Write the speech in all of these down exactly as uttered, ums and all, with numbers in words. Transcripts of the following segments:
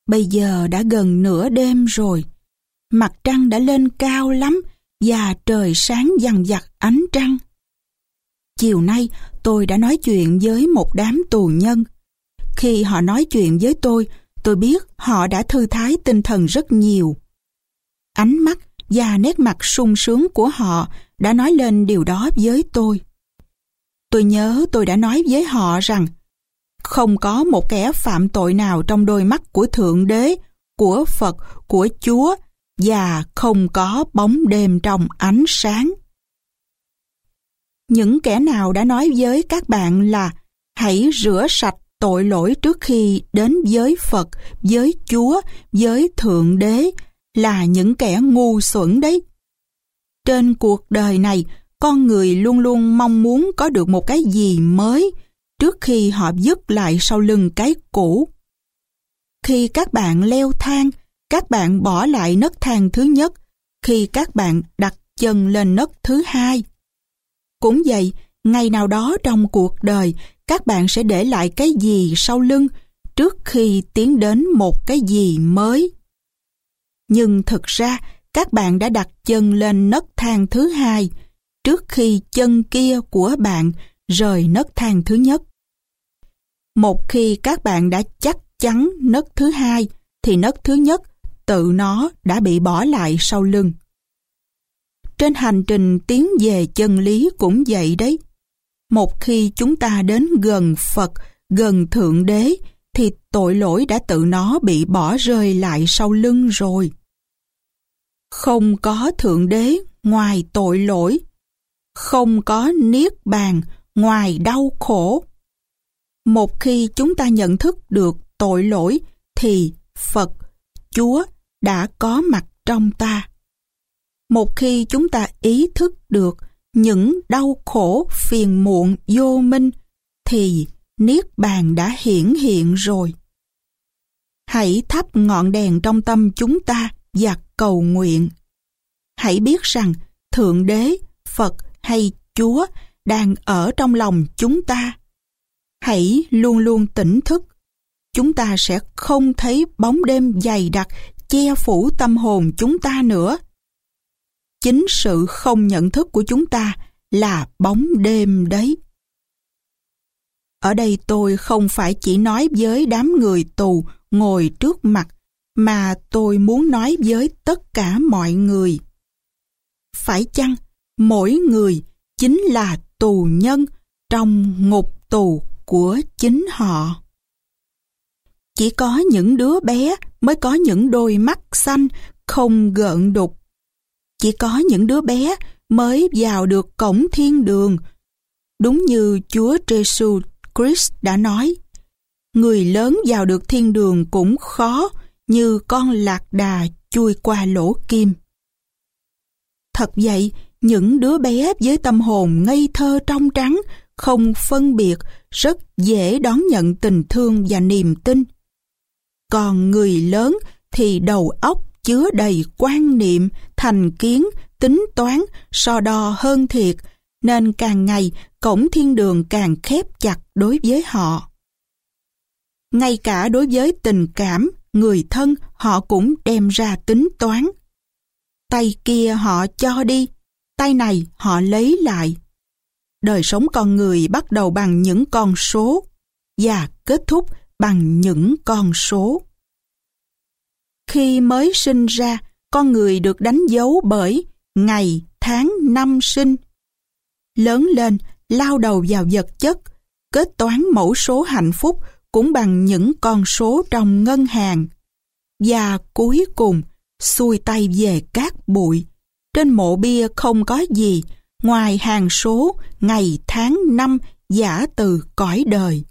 Bây giờ đã gần nửa đêm rồi. Mặt trăng đã lên cao lắm và trời sáng dằng dặc ánh trăng. Chiều nay tôi đã nói chuyện với một đám tù nhân. Khi họ nói chuyện với tôi, tôi biết họ đã thư thái tinh thần rất nhiều. Ánh mắt và nét mặt sung sướng của họ đã nói lên điều đó với tôi. Tôi nhớ tôi đã nói với họ rằng không có một kẻ phạm tội nào trong đôi mắt của Thượng Đế, của Phật, của Chúa, và không có bóng đêm trong ánh sáng. Những kẻ nào đã nói với các bạn là hãy rửa sạch tội lỗi trước khi đến với Phật, với Chúa, với Thượng Đế là những kẻ ngu xuẩn đấy. Trên cuộc đời này, con người luôn luôn mong muốn có được một cái gì mới trước khi họ dứt lại sau lưng cái cũ. Khi các bạn leo thang, các bạn bỏ lại nấc thang thứ nhất khi các bạn đặt chân lên nấc thứ hai. Cũng vậy, ngày nào đó trong cuộc đời, các bạn sẽ để lại cái gì sau lưng trước khi tiến đến một cái gì mới. Nhưng thực ra, các bạn đã đặt chân lên nấc thang thứ hai trước khi chân kia của bạn rời nấc thang thứ nhất. Một khi các bạn đã chắc chắn nấc thứ hai, thì nấc thứ nhất tự nó đã bị bỏ lại sau lưng. Trên hành trình tiến về chân lý cũng vậy đấy. Một khi chúng ta đến gần Phật, gần Thượng Đế, thì tội lỗi đã tự nó bị bỏ rơi lại sau lưng rồi. Không có Thượng Đế ngoài tội lỗi. Không có niết bàn ngoài đau khổ. Một khi chúng ta nhận thức được tội lỗi, thì Phật, Chúa đã có mặt trong ta. Một khi chúng ta ý thức được những đau khổ, phiền muộn, vô minh, thì niết bàn đã hiển hiện rồi. Hãy thắp ngọn đèn trong tâm chúng ta và cầu nguyện. Hãy biết rằng Thượng Đế, Phật hay Chúa đang ở trong lòng chúng ta. Hãy luôn luôn tỉnh thức. Chúng ta sẽ không thấy bóng đêm dày đặc che phủ tâm hồn chúng ta nữa. Chính sự không nhận thức của chúng ta là bóng đêm đấy. Ở đây tôi không phải chỉ nói với đám người tù ngồi trước mặt, mà tôi muốn nói với tất cả mọi người. Phải chăng mỗi người chính là tù nhân trong ngục tù của chính họ? Chỉ có những đứa bé mới có những đôi mắt xanh không gợn đục. Chỉ có những đứa bé mới vào được cổng thiên đường. Đúng như Chúa Giêsu Christ đã nói, người lớn vào được thiên đường cũng khó như con lạc đà chui qua lỗ kim. Thật vậy, những đứa bé với tâm hồn ngây thơ trong trắng, không phân biệt, rất dễ đón nhận tình thương và niềm tin. Còn người lớn thì đầu óc chứa đầy quan niệm, thành kiến, tính toán, so đo hơn thiệt, nên càng ngày cổng thiên đường càng khép chặt đối với họ. Ngay cả đối với tình cảm, người thân họ cũng đem ra tính toán. Tay kia họ cho đi, tay này họ lấy lại. Đời sống con người bắt đầu bằng những con số và kết thúc bằng những con số. Khi mới sinh ra, con người được đánh dấu bởi ngày, tháng, năm sinh. Lớn lên, lao đầu vào vật chất, kết toán mẫu số hạnh phúc cũng bằng những con số trong ngân hàng. Và cuối cùng, xuôi tay về cát bụi. Trên mộ bia không có gì ngoài hàng số, ngày, tháng, năm giả từ cõi đời.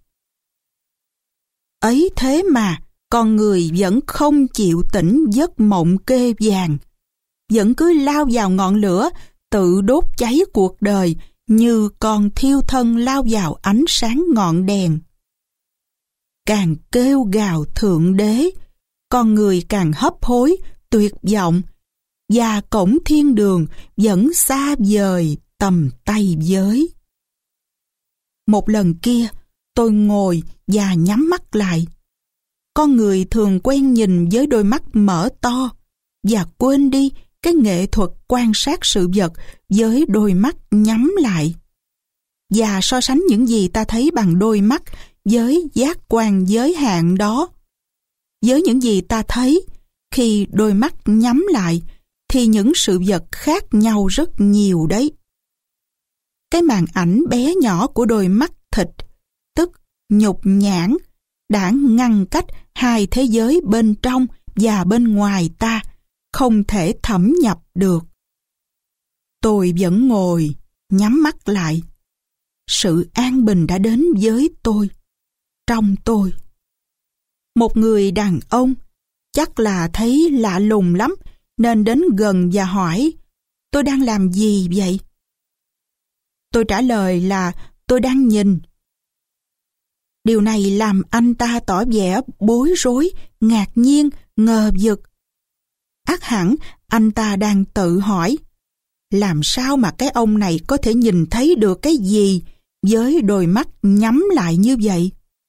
Ấy thế mà, con người vẫn không chịu tỉnh giấc mộng kê vàng, vẫn cứ lao vào ngọn lửa, tự đốt cháy cuộc đời như con thiêu thân lao vào ánh sáng ngọn đèn. Càng kêu gào Thượng Đế, con người càng hấp hối, tuyệt vọng, và cổng thiên đường vẫn xa vời tầm tay với. Một lần kia, tôi ngồi và nhắm mắt lại. con người thường quen nhìn với đôi mắt mở to và quên đi cái nghệ thuật quan sát sự vật với đôi mắt nhắm lại. Và so sánh những gì ta thấy bằng đôi mắt với giác quan giới hạn đó. Với những gì ta thấy khi đôi mắt nhắm lại thì những sự vật khác nhau rất nhiều đấy. Cái màn ảnh bé nhỏ của đôi mắt thịt, tức nhục nhãn, đã ngăn cách hai thế giới bên trong và bên ngoài ta, không thể thẩm nhập được. Tôi vẫn ngồi, nhắm mắt lại. Sự an bình đã đến với tôi, trong tôi. Một người đàn ông, chắc là thấy lạ lùng lắm, nên đến gần và hỏi, tôi đang làm gì vậy? Tôi trả lời là tôi đang nhìn. Điều này làm anh ta tỏ vẻ bối rối, ngạc nhiên, ngờ vực. Ắt hẳn anh ta đang tự hỏi, làm sao mà cái ông này có thể nhìn thấy được cái gì với đôi mắt nhắm lại như vậy?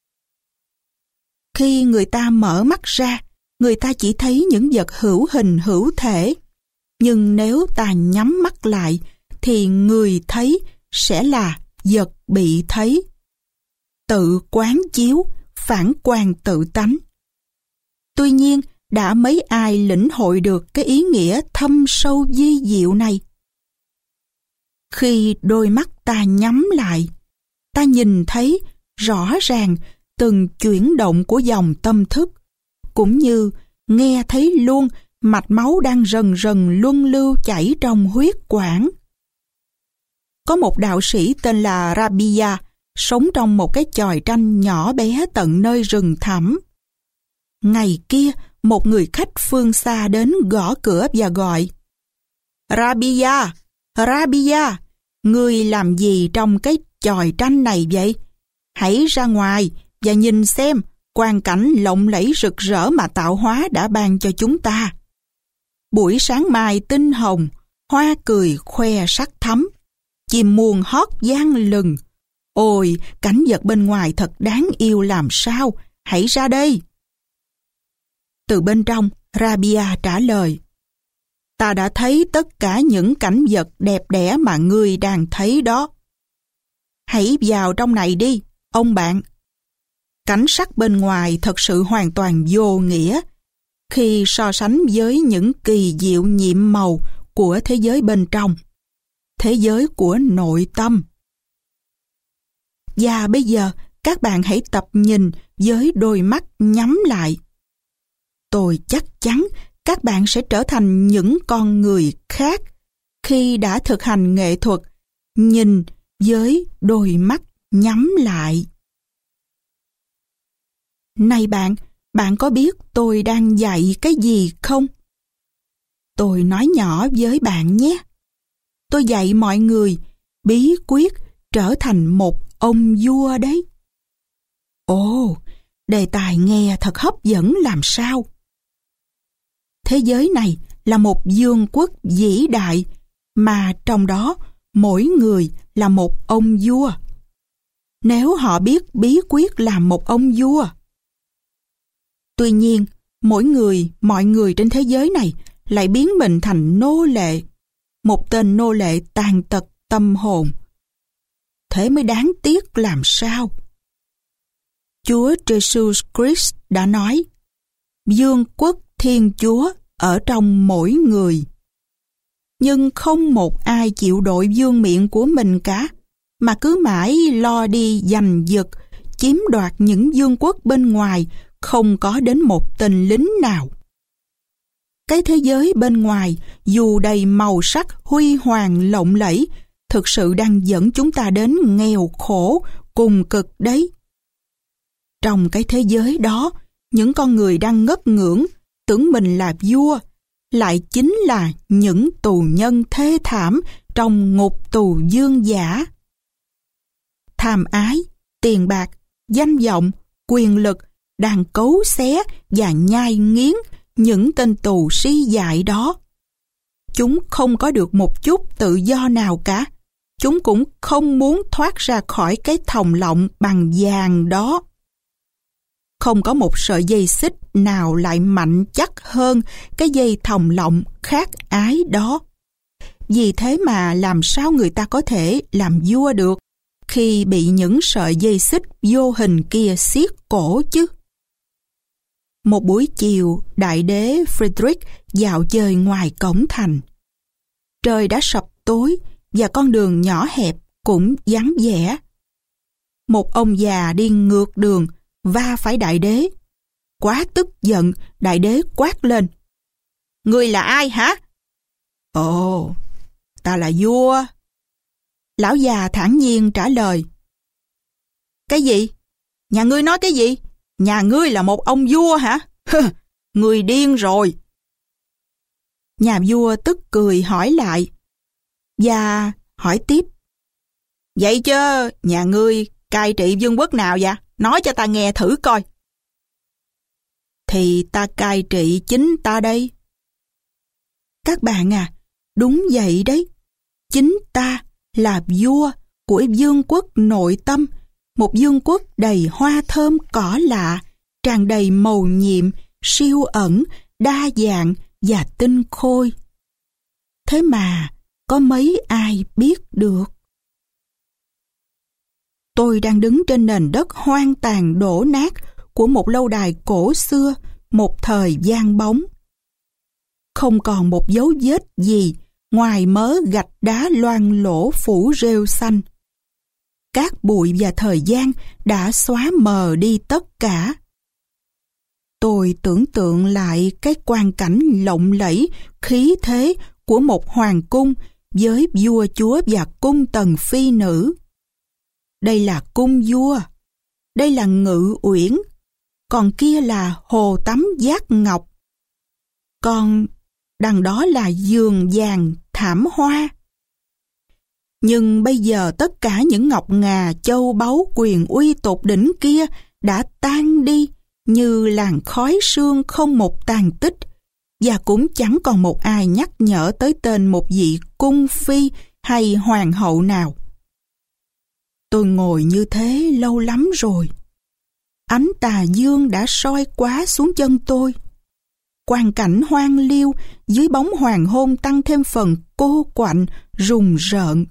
Khi người ta mở mắt ra, người ta chỉ thấy những vật hữu hình hữu thể. Nhưng nếu ta nhắm mắt lại, thì người thấy sẽ là vật bị thấy. Tự quán chiếu, phản quan tự tánh. Tuy nhiên, đã mấy ai lĩnh hội được cái ý nghĩa thâm sâu vi diệu này? Khi đôi mắt ta nhắm lại, ta nhìn thấy rõ ràng từng chuyển động của dòng tâm thức, cũng như nghe thấy luôn mạch máu đang rần rần luân lưu chảy trong huyết quản. Có một đạo sĩ tên là Rabia, sống trong một cái chòi tranh nhỏ bé tận nơi rừng thẳm. Ngày kia, một người khách phương xa đến gõ cửa và gọi, Rabia, Rabia, ngươi làm gì trong cái chòi tranh này vậy? Hãy ra ngoài và nhìn xem quang cảnh lộng lẫy rực rỡ mà tạo hóa đã ban cho chúng ta. Buổi sáng mai tinh hồng, hoa cười khoe sắc thắm, chim muôn hót vang lừng. Ôi, cảnh vật bên ngoài thật đáng yêu làm sao, hãy ra đây. Từ bên trong, Rabia trả lời, ta đã thấy tất cả những cảnh vật đẹp đẽ mà ngươi đang thấy đó. Hãy vào trong này đi, ông bạn. Cảnh sắc bên ngoài thật sự hoàn toàn vô nghĩa khi so sánh với những kỳ diệu nhiệm màu của thế giới bên trong, thế giới của nội tâm. Và bây giờ, các bạn hãy tập nhìn với đôi mắt nhắm lại. Tôi chắc chắn các bạn sẽ trở thành những con người khác khi đã thực hành nghệ thuật nhìn với đôi mắt nhắm lại. Này bạn, bạn có biết tôi đang dạy cái gì không? Tôi nói nhỏ với bạn nhé. Tôi dạy mọi người bí quyết trở thành một ông vua đấy. Ồ, đề tài nghe thật hấp dẫn làm sao. Thế giới này là một vương quốc vĩ đại mà trong đó mỗi người là một ông vua. Nếu họ biết bí quyết làm một ông vua. Tuy nhiên, mỗi người, mọi người trên thế giới này lại biến mình thành nô lệ, một tên nô lệ tàn tật tâm hồn. Thế mới đáng tiếc làm sao. Chúa Jesus Christ đã nói, vương quốc Thiên Chúa ở trong mỗi người. Nhưng không một ai chịu đội vương miện của mình cả, mà cứ mãi lo đi giành giật, chiếm đoạt những vương quốc bên ngoài, không có đến một tên lính nào. Cái thế giới bên ngoài, dù đầy màu sắc huy hoàng lộng lẫy, thực sự đang dẫn chúng ta đến nghèo khổ, cùng cực đấy. Trong cái thế giới đó, những con người đang ngất ngưỡng, tưởng mình là vua, lại chính là những tù nhân thê thảm trong ngục tù dương giả. Tham ái, tiền bạc, danh vọng, quyền lực đang cấu xé và nhai nghiến những tên tù si dại đó. Chúng không có được một chút tự do nào cả. Chúng cũng không muốn thoát ra khỏi cái thòng lọng bằng vàng đó. Không có một sợi dây xích nào lại mạnh chắc hơn cái dây thòng lọng khát ái đó. Vì thế mà làm sao người ta có thể làm vua được khi bị những sợi dây xích vô hình kia siết cổ chứ? Một buổi chiều, đại đế Friedrich dạo chơi ngoài cổng thành. Trời đã sập tối và con đường nhỏ hẹp cũng vắng vẻ. Một ông già đi ngược đường va phải đại đế. Quá tức giận, đại đế quát lên: "Ngươi là ai hả?" "Ồ, ta là vua." Lão già thản nhiên trả lời. "Cái gì? Nhà ngươi nói cái gì? Nhà ngươi là một ông vua hả? Ngươi điên rồi." Nhà vua tức cười hỏi lại, và hỏi tiếp: "Vậy chứ nhà ngươi cai trị vương quốc nào vậy? Nói cho ta nghe thử coi." "Thì ta cai trị chính ta đây." Các bạn à, đúng vậy đấy. Chính ta là vua của vương quốc nội tâm, một vương quốc đầy hoa thơm cỏ lạ, tràn đầy mầu nhiệm, siêu ẩn, đa dạng và tinh khôi. Thế mà có mấy ai biết được? Tôi đang đứng trên nền đất hoang tàn đổ nát của một lâu đài cổ xưa, một thời vang bóng. Không còn một dấu vết gì ngoài mớ gạch đá loang lổ phủ rêu xanh. Cát bụi và thời gian đã xóa mờ đi tất cả. Tôi tưởng tượng lại cái quang cảnh lộng lẫy, khí thế của một hoàng cung với vua chúa và cung tần phi nữ. Đây là cung vua, đây là ngự uyển, còn kia là hồ tắm giác ngọc. Còn đằng đó là giường vàng thảm hoa. Nhưng bây giờ tất cả những ngọc ngà, châu báu, quyền uy tột đỉnh kia đã tan đi như làn khói sương không một tàn tích, và cũng chẳng còn một ai nhắc nhở tới tên một vị cung phi hay hoàng hậu nào. Tôi ngồi như thế lâu lắm rồi. Ánh tà dương đã soi quá xuống chân tôi. Quang cảnh hoang liêu dưới bóng hoàng hôn tăng thêm phần cô quạnh, rùng rợn.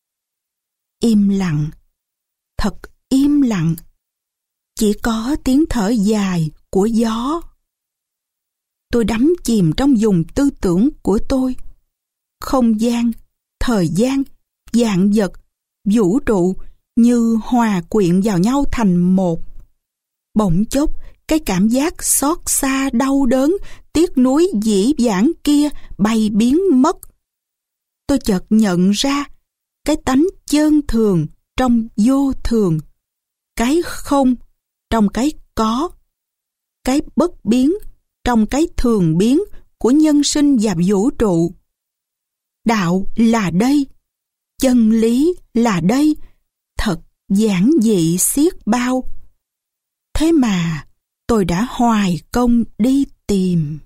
Im lặng, thật im lặng. Chỉ có tiếng thở dài của gió. Tôi đắm chìm trong vùng tư tưởng của tôi. Không gian, thời gian, vạn vật, vũ trụ như hòa quyện vào nhau thành một. Bỗng chốc, cái cảm giác xót xa, đau đớn, tiếc nuối dĩ vãng kia bay biến mất. Tôi chợt nhận ra cái tánh chơn thường trong vô thường, cái không trong cái có, cái bất biến trong cái thường biến của nhân sinh và vũ trụ. Đạo là đây, chân lý là đây, thật giản dị xiết bao. Thế mà tôi đã hoài công đi tìm.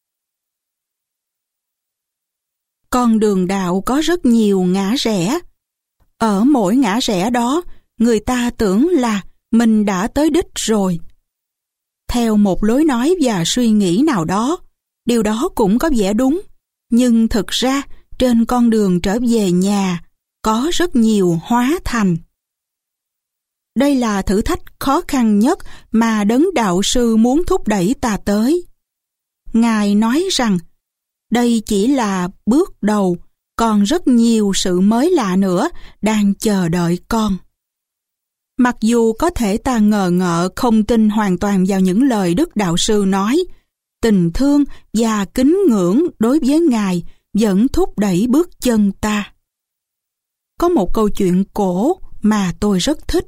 Con đường đạo có rất nhiều ngã rẽ. Ở mỗi ngã rẽ đó, người ta tưởng là mình đã tới đích rồi. Theo một lối nói và suy nghĩ nào đó, điều đó cũng có vẻ đúng, nhưng thực ra trên con đường trở về nhà có rất nhiều hóa thành. Đây là thử thách khó khăn nhất mà đấng đạo sư muốn thúc đẩy ta tới. Ngài nói rằng đây chỉ là bước đầu, còn rất nhiều sự mới lạ nữa đang chờ đợi con. Mặc dù có thể ta ngờ ngợ không tin hoàn toàn vào những lời Đức Đạo Sư nói, tình thương và kính ngưỡng đối với Ngài vẫn thúc đẩy bước chân ta. Có một câu chuyện cổ mà tôi rất thích.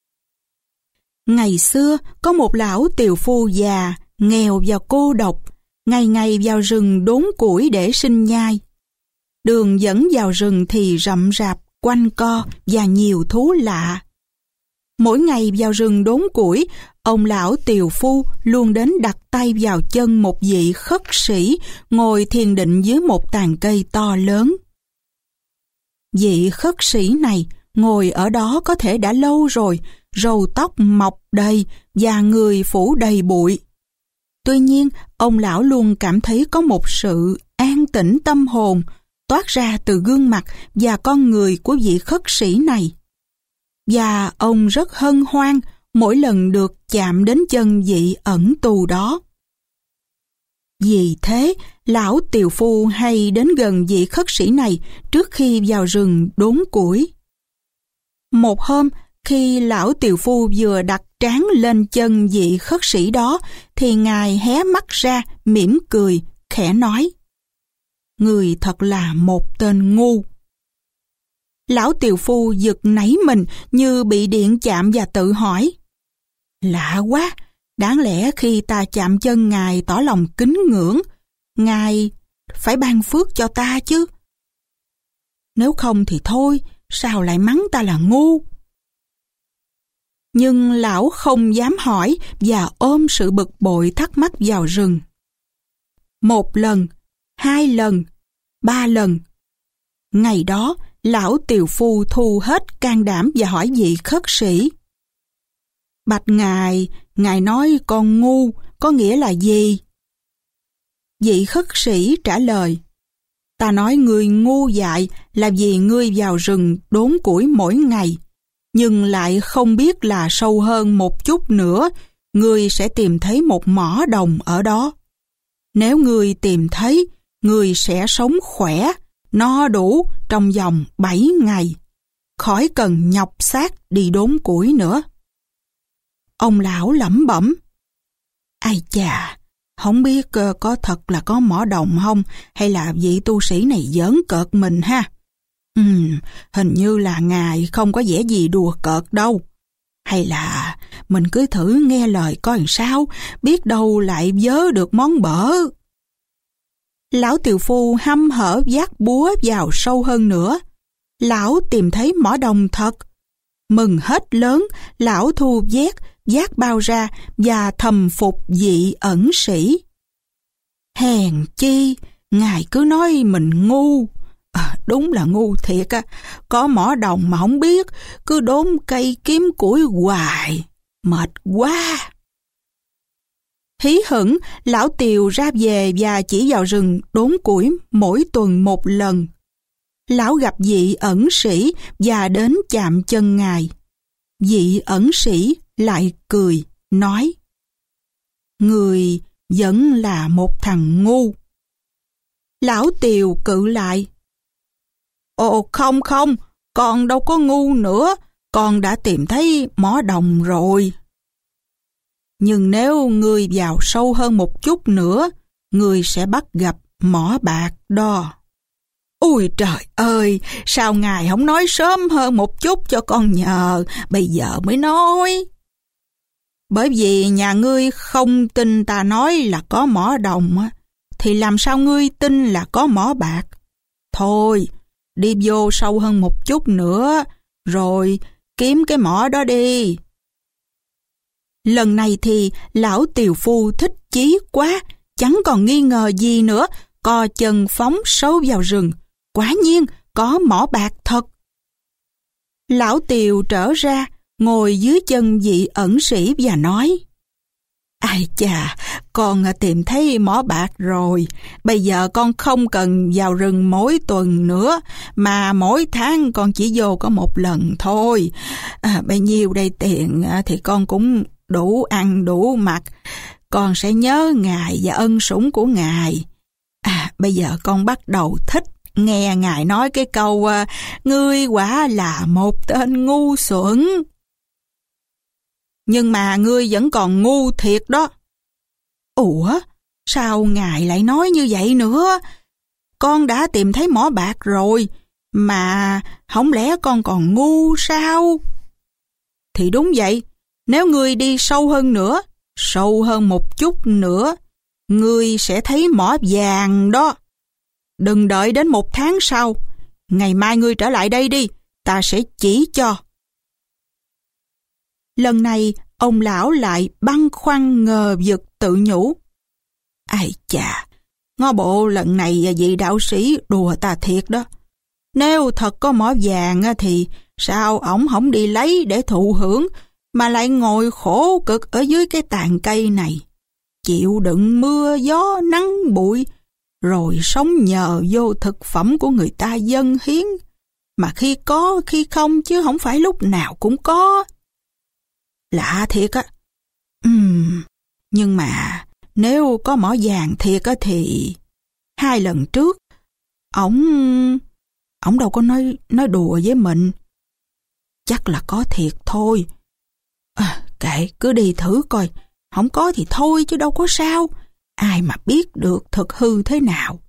Ngày xưa có một lão tiều phu già, nghèo và cô độc, ngày ngày vào rừng đốn củi để sinh nhai. Đường dẫn vào rừng thì rậm rạp, quanh co và nhiều thú lạ. Mỗi ngày vào rừng đốn củi, ông lão tiều phu luôn đến đặt tay vào chân một vị khất sĩ ngồi thiền định dưới một tàn cây to lớn. Vị khất sĩ này ngồi ở đó có thể đã lâu rồi, râu tóc mọc đầy và người phủ đầy bụi. Tuy nhiên, ông lão luôn cảm thấy có một sự an tĩnh tâm hồn toát ra từ gương mặt và con người của vị khất sĩ này. Và ông rất hân hoan mỗi lần được chạm đến chân vị ẩn tù đó. Vì thế, lão tiều phu hay đến gần vị khất sĩ này trước khi vào rừng đốn củi. Một hôm, khi lão tiều phu vừa đặt trán lên chân vị khất sĩ đó, thì ngài hé mắt ra, mỉm cười, khẽ nói: "Người thật là một tên ngu." Lão tiều phu giật nảy mình như bị điện chạm và tự hỏi: "Lạ quá, đáng lẽ khi ta chạm chân ngài tỏ lòng kính ngưỡng, ngài phải ban phước cho ta chứ. Nếu không thì thôi, sao lại mắng ta là ngu?" Nhưng lão không dám hỏi và ôm sự bực bội thắc mắc vào rừng. Một lần, hai lần, ba lần. Ngày đó, lão tiều phu thu hết can đảm và hỏi vị khất sĩ: "Bạch ngài, ngài nói con ngu có nghĩa là gì?" Vị khất sĩ trả lời: "Ta nói ngươi ngu dại là vì ngươi vào rừng đốn củi mỗi ngày, nhưng lại không biết là sâu hơn một chút nữa, ngươi sẽ tìm thấy một mỏ đồng ở đó. Nếu ngươi tìm thấy, ngươi sẽ sống khỏe, no đủ trong vòng bảy ngày, khỏi cần nhọc xác đi đốn củi nữa." Ông lão lẩm bẩm: "Ai chà, không biết có thật là có mỏ đồng không, hay là vị tu sĩ này giỡn cợt mình ha? Ừm, hình như là ngài không có vẻ gì đùa cợt đâu. Hay là mình cứ thử nghe lời coi làm sao, biết đâu lại vớ được món bở." Lão tiều phu hăm hở vác búa vào sâu hơn nữa. Lão tìm thấy mỏ đồng thật. Mừng hết lớn, lão thu vét, vác bao ra và thầm phục vị ẩn sĩ. "Hèn chi, ngài cứ nói mình ngu. À, đúng là ngu thiệt á, có mỏ đồng mà không biết, cứ đốn cây kiếm củi hoài, mệt quá." Hí hửng, lão tiều ra về và chỉ vào rừng đốn củi mỗi tuần một lần. Lão gặp vị ẩn sĩ và đến chạm chân ngài. Vị ẩn sĩ lại cười, nói: "Người vẫn là một thằng ngu." Lão tiều cự lại: "Ồ không không, con đâu có ngu nữa, con đã tìm thấy mỏ đồng rồi. Nhưng nếu ngươi vào sâu hơn một chút nữa, ngươi sẽ bắt gặp mỏ bạc đó." "Ôi trời ơi, sao ngài không nói sớm hơn một chút cho con nhờ, bây giờ mới nói?" "Bởi vì nhà ngươi không tin ta nói là có mỏ đồng, thì làm sao ngươi tin là có mỏ bạc? Thôi, đi vô sâu hơn một chút nữa, rồi kiếm cái mỏ đó đi." Lần này thì lão tiều phu thích chí quá, chẳng còn nghi ngờ gì nữa, co chân phóng sâu vào rừng. Quả nhiên có mỏ bạc thật. Lão tiều trở ra, ngồi dưới chân vị ẩn sĩ và nói: "Ai chà, con tìm thấy mỏ bạc rồi. Bây giờ con không cần vào rừng mỗi tuần nữa, mà mỗi tháng con chỉ vô có một lần thôi. À, bấy nhiêu đây tiền thì con cũng đủ ăn đủ mặc. Con sẽ nhớ ngài và ân sủng của ngài. À, bây giờ con bắt đầu thích nghe ngài nói cái câu: ngươi quả là một tên ngu xuẩn. Nhưng mà ngươi vẫn còn ngu thiệt đó." "Ủa, sao ngài lại nói như vậy nữa? Con đã tìm thấy mỏ bạc rồi, mà không lẽ con còn ngu sao?" "Thì đúng vậy, nếu ngươi đi sâu hơn nữa, sâu hơn một chút nữa, ngươi sẽ thấy mỏ vàng đó. Đừng đợi đến một tháng sau, ngày mai ngươi trở lại đây đi, ta sẽ chỉ cho." Lần này, ông lão lại băn khoăn ngờ vực tự nhủ: "Ai chà, ngó bộ lần này vị đạo sĩ đùa ta thiệt đó. Nếu thật có mỏ vàng thì Sao ổng không đi lấy để thụ hưởng, mà lại ngồi khổ cực ở dưới cái tàn cây này, chịu đựng mưa gió nắng bụi, rồi sống nhờ vô thực phẩm của người ta dâng hiến, mà khi có khi không chứ không phải lúc nào cũng có. Lạ thiệt á. Ừm, nhưng mà nếu có mỏ vàng thiệt á thì hai lần trước ổng ổng đâu có nói nói đùa với mình. Chắc là có thiệt thôi. À, kệ, cứ đi thử coi, không có thì thôi chứ đâu có sao. Ai mà biết được thật hư thế nào.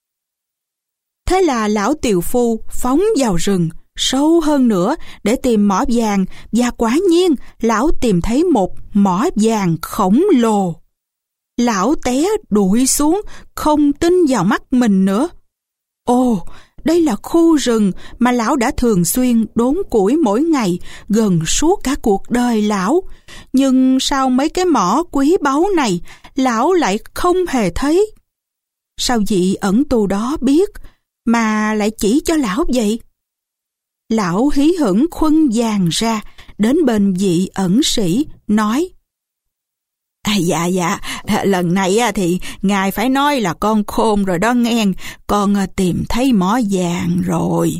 Thế là lão tiều phu phóng vào rừng sâu hơn nữa để tìm mỏ vàng, và quả nhiên lão tìm thấy một mỏ vàng khổng lồ. Lão té đụi xuống, không tin vào mắt mình nữa. Ồ, đây là khu rừng mà lão đã thường xuyên đốn củi mỗi ngày gần suốt cả cuộc đời lão. Nhưng sao mấy cái mỏ quý báu này lão lại không hề thấy? Sao vị ẩn tù đó biết mà lại chỉ cho lão vậy? Lão hí hửng khuân vàng ra, đến bên vị ẩn sĩ, nói: À, dạ dạ, lần này thì ngài phải nói là con khôn rồi đó nghe, con tìm thấy mỏ vàng rồi.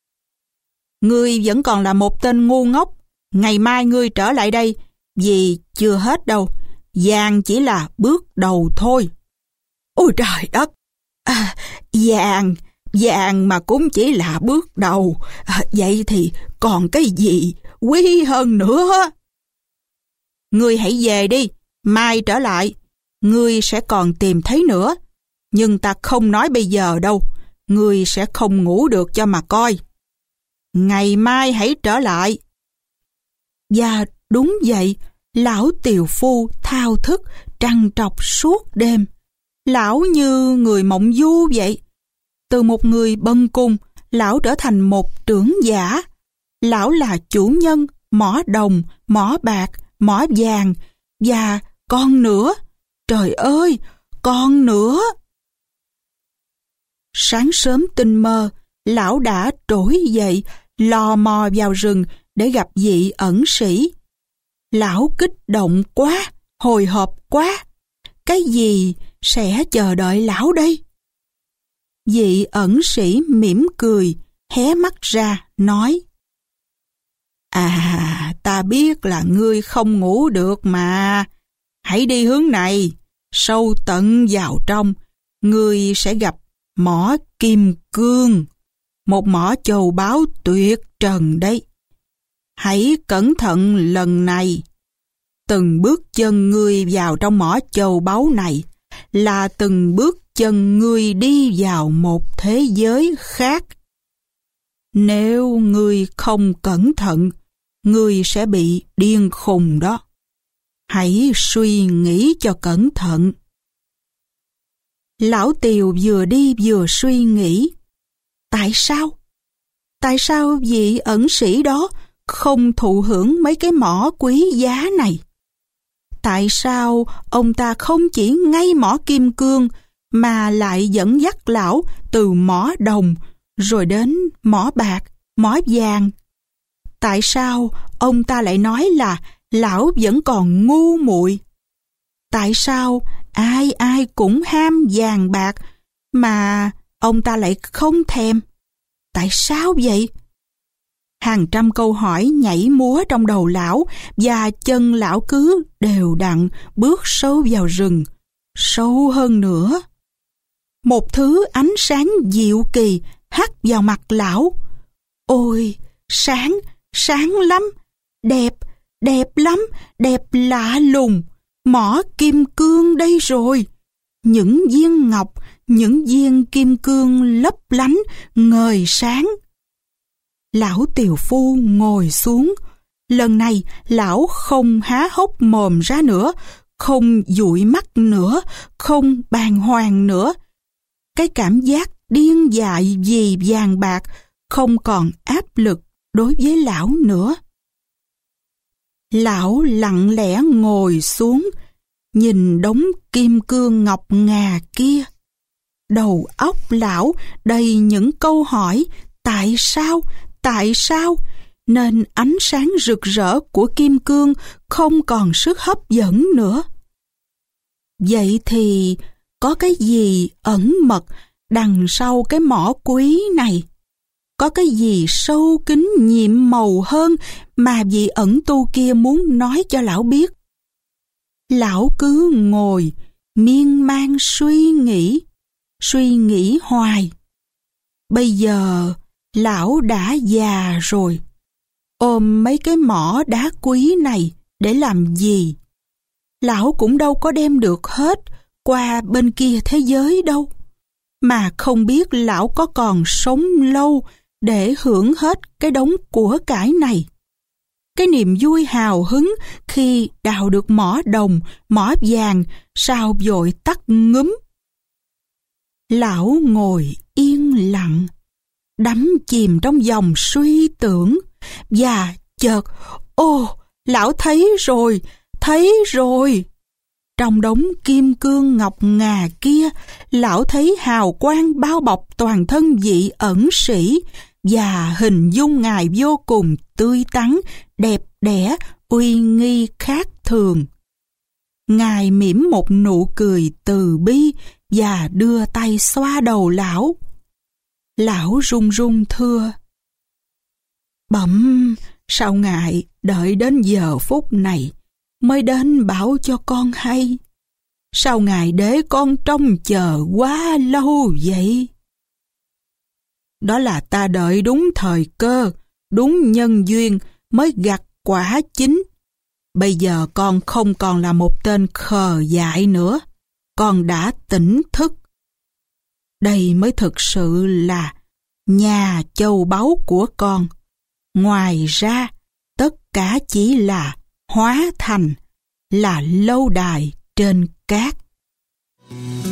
Ngươi vẫn còn là một tên ngu ngốc, ngày mai ngươi trở lại đây, vì chưa hết đâu, vàng chỉ là bước đầu thôi. Ôi trời đất, à, vàng, vàng mà cũng chỉ là bước đầu, à, vậy thì còn cái gì quý hơn nữa? Ngươi hãy về đi, mai trở lại, ngươi sẽ còn tìm thấy nữa. Nhưng ta không nói bây giờ đâu, ngươi sẽ không ngủ được cho mà coi. Ngày mai hãy trở lại. Và đúng vậy, lão tiều phu thao thức trằn trọc suốt đêm. Lão như người mộng du vậy. Từ một người bần cùng, lão trở thành một trưởng giả. Lão là chủ nhân mỏ đồng, mỏ bạc, mỏ vàng, và còn nữa, trời ơi, còn nữa. Sáng sớm tinh mơ, lão đã trỗi dậy, lò mò vào rừng để gặp vị ẩn sĩ. Lão kích động quá, hồi hộp quá. Cái gì sẽ chờ đợi lão đây? Vị ẩn sĩ mỉm cười, hé mắt ra, nói: À, ta biết là ngươi không ngủ được mà. Hãy đi hướng này, sâu tận vào trong, ngươi sẽ gặp mỏ kim cương, một mỏ châu báu tuyệt trần đấy. Hãy cẩn thận lần này. Từng bước chân ngươi vào trong mỏ châu báu này là từng bước chân ngươi đi vào một thế giới khác. Nếu ngươi không cẩn thận, ngươi sẽ bị điên khùng đó. Hãy suy nghĩ cho cẩn thận. Lão tiều vừa đi vừa suy nghĩ. Tại sao? Tại sao vị ẩn sĩ đó không thụ hưởng mấy cái mỏ quý giá này? Tại sao ông ta không chỉ ngay mỏ kim cương mà lại dẫn dắt lão từ mỏ đồng rồi đến mỏ bạc, mỏ vàng? Tại sao ông ta lại nói là lão vẫn còn ngu muội? Tại sao ai ai cũng ham vàng bạc mà ông ta lại không thèm? Tại sao vậy? Hàng trăm câu hỏi nhảy múa trong đầu lão, và chân lão cứ đều đặn bước sâu vào rừng, sâu hơn nữa. Một thứ ánh sáng diệu kỳ hắt vào mặt lão. Ôi, sáng, sáng lắm, đẹp, đẹp lắm, đẹp lạ lùng. Mỏ kim cương đây rồi. Những viên ngọc, những viên kim cương lấp lánh, ngời sáng. Lão tiều phu ngồi xuống. Lần này lão không há hốc mồm ra nữa, không dụi mắt nữa, không bàng hoàng nữa. Cái cảm giác điên dại vì vàng bạc không còn áp lực đối với lão nữa. Lão lặng lẽ ngồi xuống, nhìn đống kim cương ngọc ngà kia. Đầu óc lão đầy những câu hỏi: tại sao, tại sao? nên ánh sáng rực rỡ của kim cương không còn sức hấp dẫn nữa. Vậy thì có cái gì ẩn mật đằng sau cái mỏ quý này? Có cái gì sâu kín nhiệm màu hơn mà vị ẩn tu kia muốn nói cho lão biết? Lão cứ ngồi miên man suy nghĩ, suy nghĩ hoài. Bây giờ lão đã già rồi, ôm mấy cái mỏ đá quý này để làm gì? Lão cũng đâu có đem được hết qua bên kia thế giới đâu, mà không biết lão có còn sống lâu để hưởng hết cái đống của cải này. Cái niềm vui hào hứng khi đào được mỏ đồng, mỏ vàng sao vội tắt ngúm. Lão ngồi yên lặng, đắm chìm trong dòng suy tưởng, và chợt, ô, lão thấy rồi, thấy rồi. Trong đống kim cương ngọc ngà kia, lão thấy hào quang bao bọc toàn thân vị ẩn sĩ, và hình dung ngài vô cùng tươi tắn, đẹp đẽ, uy nghi khác thường. Ngài mỉm một nụ cười từ bi và đưa tay xoa đầu lão. Lão run run thưa: Bẩm, sao ngài đợi đến giờ phút này mới đến bảo cho con hay? Sao ngài để con trông chờ quá lâu vậy? Đó là ta đợi đúng thời cơ, đúng nhân duyên mới gặt quả chín. Bây giờ con không còn là một tên khờ dại nữa, con đã tỉnh thức. Đây mới thực sự là nhà châu báu của con. Ngoài ra, tất cả chỉ là hóa thành, là lâu đài trên cát.